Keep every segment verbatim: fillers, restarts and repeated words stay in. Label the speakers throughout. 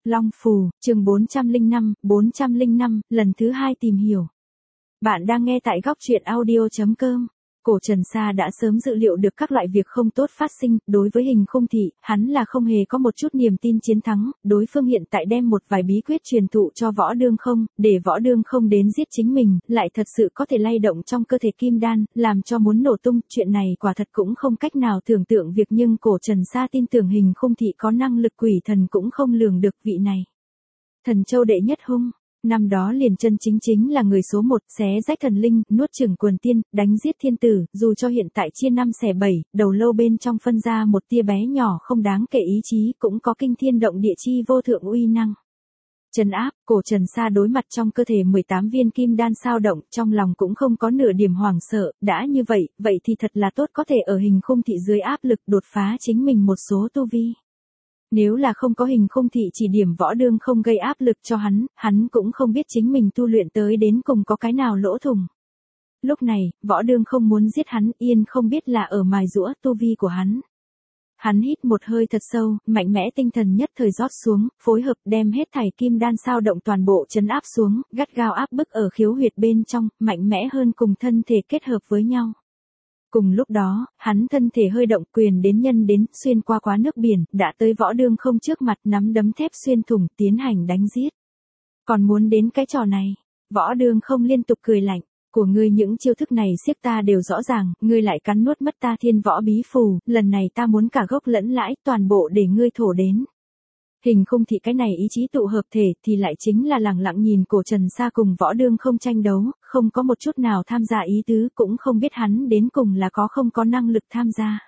Speaker 1: Long Phù, chương bốn trăm lẻ năm, bốn trăm lẻ năm, lần thứ hai tìm hiểu. Bạn đang nghe tại góc truyện audio chấm com. Cổ Trần Sa đã sớm dự liệu được các loại việc không tốt phát sinh, đối với Hình Khung Thị, hắn là không hề có một chút niềm tin chiến thắng, đối phương hiện tại đem một vài bí quyết truyền thụ cho Võ Đương Không, để Võ Đương Không đến giết chính mình, lại thật sự có thể lay động trong cơ thể kim đan, làm cho muốn nổ tung, chuyện này quả thật cũng không cách nào tưởng tượng việc nhưng Cổ Trần Sa tin tưởng Hình Khung Thị có năng lực quỷ thần cũng không lường được vị này. Thần Châu đệ nhất hung. Năm đó liền chân chính chính là người số một, xé rách thần linh, nuốt chửng quần tiên, đánh giết thiên tử, dù cho hiện tại chia năm xẻ bảy, đầu lâu bên trong phân ra một tia bé nhỏ không đáng kể ý chí, cũng có kinh thiên động địa chi vô thượng uy năng. Trấn áp, Cổ Trần Sa đối mặt trong cơ thể mười tám viên kim đan sao động, trong lòng cũng không có nửa điểm hoảng sợ, đã như vậy, vậy thì thật là tốt, có thể ở Hình Khung Thị dưới áp lực đột phá chính mình một số tu vi. Nếu là không có Hình Khung Thị chỉ điểm Võ Đương Không gây áp lực cho hắn, hắn cũng không biết chính mình tu luyện tới đến cùng có cái nào lỗ thủng. Lúc này, Võ Đương Không muốn giết hắn, yên không biết là ở mài giũa tu vi của hắn. Hắn hít một hơi thật sâu, mạnh mẽ tinh thần nhất thời rót xuống, phối hợp đem hết thảy kim đan sao động toàn bộ trấn áp xuống, gắt gao áp bức ở khiếu huyệt bên trong, mạnh mẽ hơn cùng thân thể kết hợp với nhau. Cùng lúc đó, hắn thân thể hơi động, quyền đến nhân đến, xuyên qua quá nước biển, đã tới Võ Đương Không trước mặt, nắm đấm thép xuyên thủng, tiến hành đánh giết. Còn muốn đến cái trò này, Võ Đương Không liên tục cười lạnh, của ngươi những chiêu thức này siết ta đều rõ ràng, ngươi lại cắn nuốt mất ta thiên võ bí phù, lần này ta muốn cả gốc lẫn lãi, toàn bộ để ngươi thổ đến. Hình Khung Thị cái này ý chí tụ hợp thể thì lại chính là lẳng lặng nhìn Cổ Trần Sa cùng Võ Đương Không tranh đấu, không có một chút nào tham gia ý tứ, cũng không biết hắn đến cùng là có không có năng lực tham gia.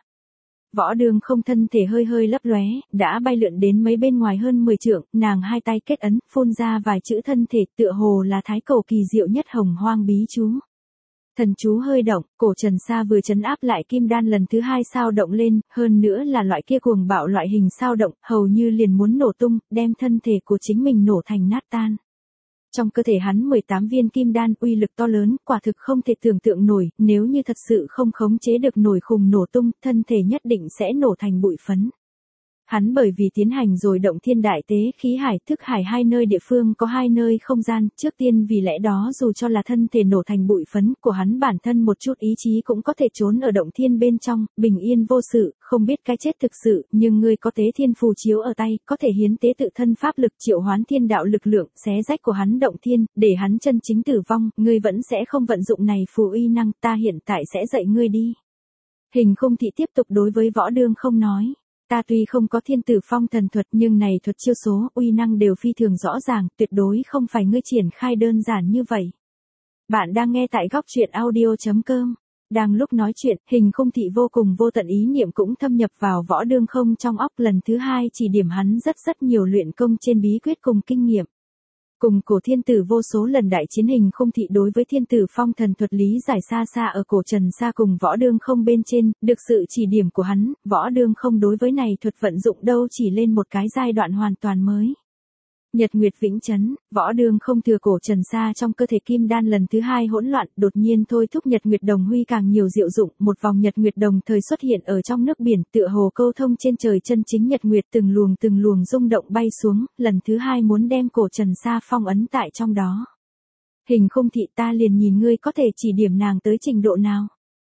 Speaker 1: Võ Đương Không thân thể hơi hơi lấp lóe, đã bay lượn đến mấy bên ngoài hơn mười trượng, nàng hai tay kết ấn, phun ra vài chữ thân thể, tựa hồ là thái cổ kỳ diệu nhất hồng hoang bí chú. Thần chú hơi động, Cổ Trần Sa vừa trấn áp lại kim đan lần thứ hai sao động lên, hơn nữa là loại kia cuồng bạo loại hình sao động, hầu như liền muốn nổ tung, đem thân thể của chính mình nổ thành nát tan. Trong cơ thể hắn mười tám viên kim đan uy lực to lớn, quả thực không thể tưởng tượng nổi, nếu như thật sự không khống chế được nổi khùng nổ tung, thân thể nhất định sẽ nổ thành bụi phấn. Hắn bởi vì tiến hành rồi động thiên đại tế khí hải thức hải hai nơi địa phương có hai nơi không gian, trước tiên vì lẽ đó dù cho là thân thể nổ thành bụi phấn của hắn bản thân một chút ý chí cũng có thể trốn ở động thiên bên trong, bình yên vô sự, không biết cái chết thực sự, nhưng ngươi có tế thiên phù chiếu ở tay, có thể hiến tế tự thân pháp lực triệu hoán thiên đạo lực lượng, xé rách của hắn động thiên, để hắn chân chính tử vong, ngươi vẫn sẽ không vận dụng này phù uy năng, ta hiện tại sẽ dạy ngươi đi. Hình Khung Thị tiếp tục đối với Võ Đương Không nói. Ta tuy không có thiên tử phong thần thuật nhưng này thuật chiêu số, uy năng đều phi thường rõ ràng, tuyệt đối không phải ngươi triển khai đơn giản như vậy. Bạn đang nghe tại góc truyện audio chấm com. Đang lúc nói chuyện, Hình Khung Thị vô cùng vô tận ý niệm cũng thâm nhập vào Võ Đương Không trong óc, lần thứ hai chỉ điểm hắn rất rất nhiều luyện công trên bí quyết cùng kinh nghiệm. Cùng cổ thiên tử vô số lần đại chiến, Hình Khung Thị đối với thiên tử phong thần thuật lý giải xa xa ở Cổ Trần Sa cùng Võ Đương Không bên trên, được sự chỉ điểm của hắn, Võ Đương Không đối với này thuật vận dụng đâu chỉ lên một cái giai đoạn hoàn toàn mới. Nhật Nguyệt Vĩnh Chấn, Võ Đương Không thừa Cổ Trần Sa trong cơ thể kim đan lần thứ hai hỗn loạn, đột nhiên thôi thúc Nhật Nguyệt Đồng huy càng nhiều diệu dụng, một vòng Nhật Nguyệt Đồng thời xuất hiện ở trong nước biển, tựa hồ câu thông trên trời chân chính Nhật Nguyệt, từng luồng từng luồng rung động bay xuống, lần thứ hai muốn đem Cổ Trần Sa phong ấn tại trong đó. Hình Khung Thị, ta liền nhìn ngươi có thể chỉ điểm nàng tới trình độ nào.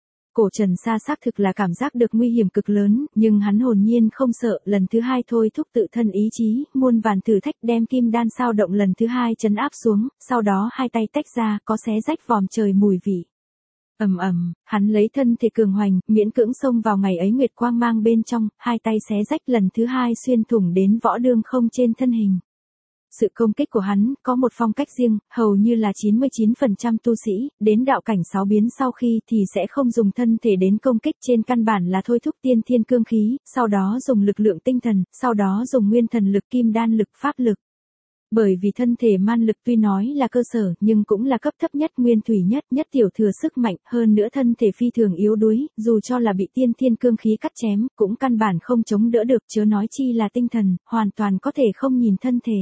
Speaker 1: Cổ Trần Sa xác thực là cảm giác được nguy hiểm cực lớn, nhưng hắn hồn nhiên không sợ, lần thứ hai thôi thúc tự thân ý chí, muôn vàn thử thách đem kim đan sao động lần thứ hai trấn áp xuống, sau đó hai tay tách ra, có xé rách vòm trời mùi vị. Ầm ầm, hắn lấy thân thể cường hoành, miễn cưỡng xông vào ngày ấy nguyệt quang mang bên trong, hai tay xé rách lần thứ hai xuyên thủng đến Võ Đương Không trên thân hình. Sự công kích của hắn có một phong cách riêng, hầu như là chín mươi chín phần trăm tu sĩ, đến đạo cảnh sáu biến sau khi thì sẽ không dùng thân thể đến công kích, trên căn bản là thôi thúc tiên thiên cương khí, sau đó dùng lực lượng tinh thần, sau đó dùng nguyên thần lực kim đan lực pháp lực. Bởi vì thân thể man lực tuy nói là cơ sở nhưng cũng là cấp thấp nhất, nguyên thủy nhất, nhất tiểu thừa sức mạnh, hơn nữa thân thể phi thường yếu đuối, dù cho là bị tiên thiên cương khí cắt chém, cũng căn bản không chống đỡ được, chớ nói chi là tinh thần, hoàn toàn có thể không nhìn thân thể.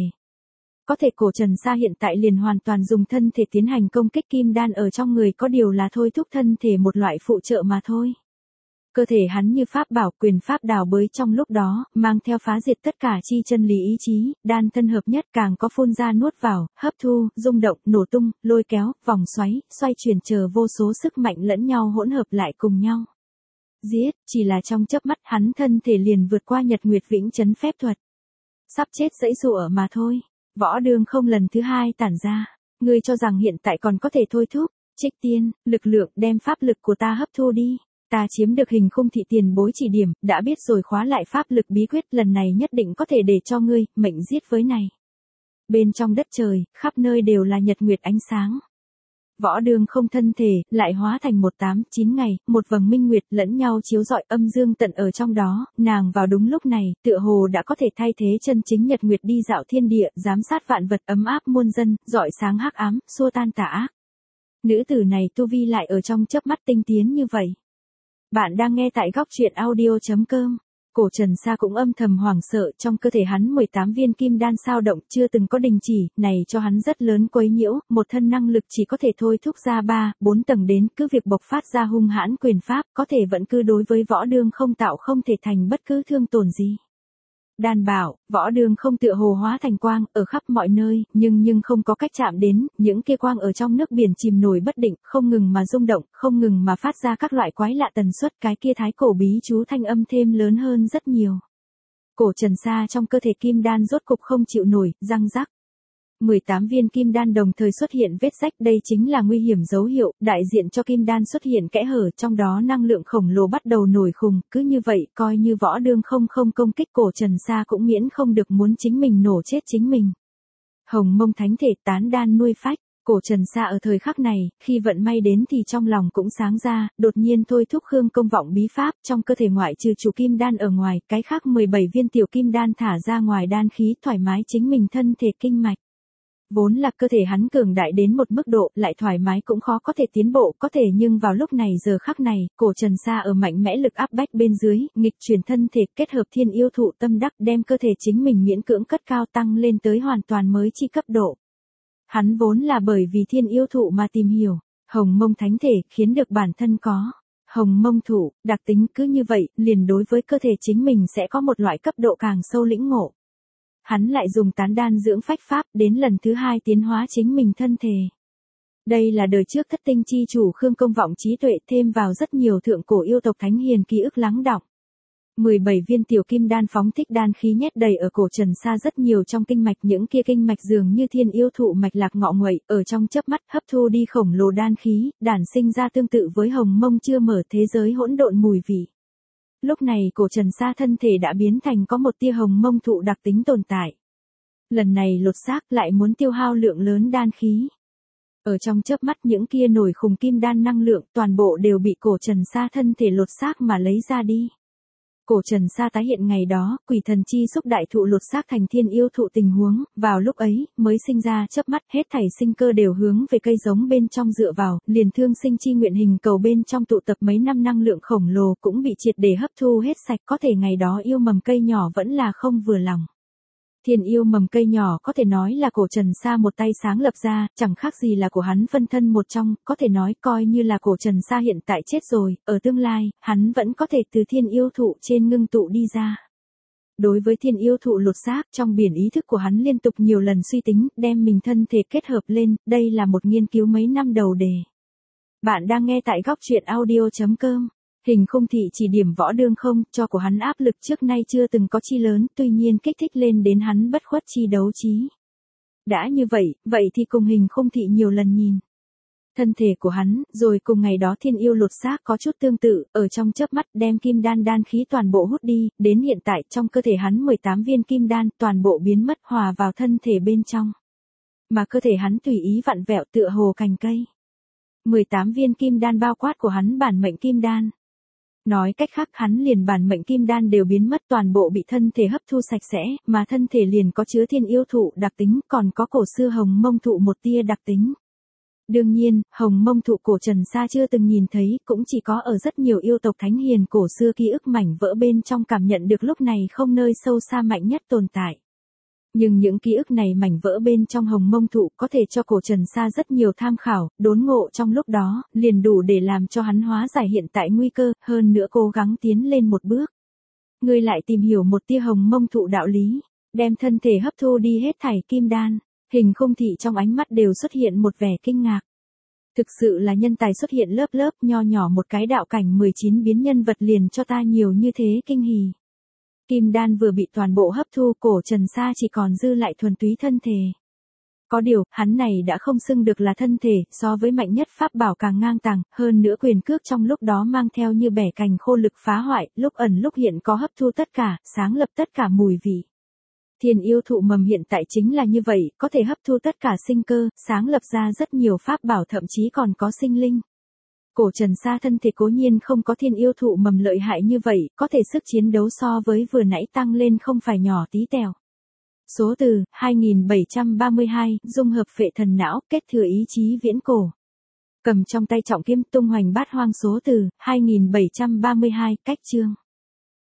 Speaker 1: Có thể Cổ Trần Sa hiện tại liền hoàn toàn dùng thân thể tiến hành công kích kim đan ở trong người, có điều là thôi thúc thân thể một loại phụ trợ mà thôi. Cơ thể hắn như pháp bảo, quyền pháp đào bới trong lúc đó, mang theo phá diệt tất cả chi chân lý ý chí, đan thân hợp nhất, càng có phun ra nuốt vào, hấp thu, rung động, nổ tung, lôi kéo, vòng xoáy, xoay chuyển chờ vô số sức mạnh lẫn nhau hỗn hợp lại cùng nhau. Giết, chỉ là trong chớp mắt hắn thân thể liền vượt qua nhật nguyệt vĩnh chấn phép thuật. Sắp chết dãy dụa mà thôi. Võ Đường Không lần thứ hai tản ra. Ngươi cho rằng hiện tại còn có thể thôi thúc. Trích Tiên, lực lượng đem pháp lực của ta hấp thu đi. Ta chiếm được Hình Khung thị tiền bối chỉ điểm, đã biết rồi khóa lại pháp lực bí quyết, lần này nhất định có thể để cho ngươi, mệnh giết với này. Bên trong đất trời, khắp nơi đều là nhật nguyệt ánh sáng. Võ Đường Không thân thể, lại hóa thành một tám, chín ngày, một vầng minh nguyệt lẫn nhau chiếu rọi, âm dương tận ở trong đó, nàng vào đúng lúc này, tựa hồ đã có thể thay thế chân chính nhật nguyệt đi dạo thiên địa, giám sát vạn vật, ấm áp muôn dân, rọi sáng hắc ám, xua tan tà ác. Nữ tử này tu vi lại ở trong chớp mắt tinh tiến như vậy. Bạn đang nghe tại góc truyện audio chấm com. Cổ Trần Sa cũng âm thầm hoảng sợ, trong cơ thể hắn mười tám viên kim đan sao động chưa từng có đình chỉ, này cho hắn rất lớn quấy nhiễu, một thân năng lực chỉ có thể thôi thúc ra ba, bốn tầng đến, cứ việc bộc phát ra hung hãn quyền pháp, có thể vẫn cứ đối với Võ Đường Không tạo không thể thành bất cứ thương tổn gì. Đan bảo, Võ Đường Không tựa hồ hóa thành quang, ở khắp mọi nơi, nhưng nhưng không có cách chạm đến, những kia quang ở trong nước biển chìm nổi bất định, không ngừng mà rung động, không ngừng mà phát ra các loại quái lạ tần suất, cái kia thái cổ bí chú thanh âm thêm lớn hơn rất nhiều. Cổ Trần Sa trong cơ thể kim đan rốt cục không chịu nổi, răng rắc. mười tám viên kim đan đồng thời xuất hiện vết rách, đây chính là nguy hiểm dấu hiệu, đại diện cho kim đan xuất hiện kẽ hở, trong đó năng lượng khổng lồ bắt đầu nổi khùng, cứ như vậy, coi như Võ Đường Không không công kích Cổ Trần Sa cũng miễn không được muốn chính mình nổ chết chính mình. Hồng Mông Thánh Thể tán đan nuôi phách, Cổ Trần Sa ở thời khắc này, khi vận may đến thì trong lòng cũng sáng ra, đột nhiên thôi thúc Khương Công Vọng bí pháp, trong cơ thể ngoại trừ chủ kim đan ở ngoài, cái khác mười bảy viên tiểu kim đan thả ra ngoài đan khí, thoải mái chính mình thân thể kinh mạch. Vốn là cơ thể hắn cường đại đến một mức độ, lại thoải mái cũng khó có thể tiến bộ, có thể nhưng vào lúc này giờ khắc này, Cổ Trần Sa ở mạnh mẽ lực áp bách bên dưới, nghịch chuyển thân thể, kết hợp thiên yêu thụ tâm đắc, đem cơ thể chính mình miễn cưỡng cất cao tăng lên tới hoàn toàn mới chi cấp độ. Hắn vốn là bởi vì thiên yêu thụ mà tìm hiểu, Hồng Mông Thánh Thể, khiến được bản thân có Hồng Mông thụ, đặc tính, cứ như vậy, liền đối với cơ thể chính mình sẽ có một loại cấp độ càng sâu lĩnh ngộ. Hắn lại dùng tán đan dưỡng phách pháp, đến lần thứ hai tiến hóa chính mình thân thể. Đây là đời trước thất tinh chi chủ Khương Công Vọng trí tuệ thêm vào rất nhiều thượng cổ yêu tộc thánh hiền ký ức lắng đọng. mười bảy viên tiểu kim đan phóng thích đan khí nhét đầy ở Cổ Trần Sa rất nhiều trong kinh mạch, những kia kinh mạch dường như thiên yêu thụ mạch lạc ngọ nguậy, ở trong chớp mắt hấp thu đi khổng lồ đan khí, đản sinh ra tương tự với Hồng Mông chưa mở thế giới hỗn độn mùi vị. Lúc này Cổ Trần Sa thân thể đã biến thành có một tia Hồng Mông thụ đặc tính tồn tại. Lần này lột xác lại muốn tiêu hao lượng lớn đan khí. Ở trong chớp mắt những kia nổi khùng kim đan năng lượng toàn bộ đều bị Cổ Trần Sa thân thể lột xác mà lấy ra đi. Cổ Trần Sa tái hiện ngày đó, quỷ thần chi xúc đại thụ lột xác thành thiên yêu thụ tình huống, vào lúc ấy, mới sinh ra chớp mắt, hết thảy sinh cơ đều hướng về cây giống bên trong dựa vào, liền thương sinh chi nguyện hình cầu bên trong tụ tập mấy năm năng lượng khổng lồ cũng bị triệt để hấp thu hết sạch, có thể ngày đó yêu mầm cây nhỏ vẫn là không vừa lòng. Thiên yêu mầm cây nhỏ có thể nói là Cổ Trần Sa một tay sáng lập ra, chẳng khác gì là của hắn phân thân một trong, có thể nói coi như là Cổ Trần Sa hiện tại chết rồi, ở tương lai, hắn vẫn có thể từ thiên yêu thụ trên ngưng tụ đi ra. Đối với thiên yêu thụ lột xác, trong biển ý thức của hắn liên tục nhiều lần suy tính, đem mình thân thể kết hợp lên, đây là một nghiên cứu mấy năm đầu đề. Bạn đang nghe tại góc truyện audio chấm com. Hình Khung thị chỉ điểm Võ Đường Không, cho của hắn áp lực trước nay chưa từng có chi lớn, tuy nhiên kích thích lên đến hắn bất khuất chi đấu trí. Đã như vậy, vậy thì cùng Hình Khung thị nhiều lần nhìn thân thể của hắn, rồi cùng ngày đó thiên yêu lột xác có chút tương tự, ở trong chớp mắt đem kim đan đan khí toàn bộ hút đi, đến hiện tại trong cơ thể hắn mười tám viên kim đan toàn bộ biến mất hòa vào thân thể bên trong. Mà cơ thể hắn tùy ý vặn vẹo tựa hồ cành cây. mười tám viên kim đan bao quát của hắn bản mệnh kim đan. Nói cách khác hắn liền bản mệnh kim đan đều biến mất, toàn bộ bị thân thể hấp thu sạch sẽ, mà thân thể liền có chứa thiên yêu thụ đặc tính, còn có cổ xưa Hồng Mông thụ một tia đặc tính. Đương nhiên, Hồng Mông thụ Cổ Trần Sa chưa từng nhìn thấy, cũng chỉ có ở rất nhiều yêu tộc thánh hiền cổ xưa ký ức mảnh vỡ bên trong cảm nhận được lúc này không nơi sâu xa mạnh nhất tồn tại. Nhưng những ký ức này mảnh vỡ bên trong hồng mông thụ có thể cho cổ Trần Sa rất nhiều tham khảo, đốn ngộ trong lúc đó, liền đủ để làm cho hắn hóa giải hiện tại nguy cơ, hơn nữa cố gắng tiến lên một bước. Ngươi lại tìm hiểu một tia hồng mông thụ đạo lý, đem thân thể hấp thu đi hết thảy kim đan, Hình Khung Thị trong ánh mắt đều xuất hiện một vẻ kinh ngạc. Thực sự là nhân tài xuất hiện lớp lớp, nho nhỏ một cái đạo cảnh mười chín biến nhân vật liền cho ta nhiều như thế kinh hỉ. Kim đan vừa bị toàn bộ hấp thu, cổ Trần Sa chỉ còn dư lại thuần túy thân thể. Có điều, hắn này đã không xưng được là thân thể, so với mạnh nhất pháp bảo càng ngang tàng, hơn nữa quyền cước trong lúc đó mang theo như bẻ cành khô lực phá hoại, lúc ẩn lúc hiện có hấp thu tất cả, sáng lập tất cả mùi vị. Thiên yêu thụ mầm hiện tại chính là như vậy, có thể hấp thu tất cả sinh cơ, sáng lập ra rất nhiều pháp bảo, thậm chí còn có sinh linh. Cổ Trần Sa thân thể cố nhiên không có thiên yêu thụ mầm lợi hại như vậy, có thể sức chiến đấu so với vừa nãy tăng lên không phải nhỏ tí tẹo. Số từ, hai nghìn bảy trăm ba mươi hai, dung hợp phệ thần não, kết thừa ý chí viễn cổ. Cầm trong tay trọng kiếm tung hoành bát hoang. Số từ, hai nghìn bảy trăm ba mươi hai, cách chương.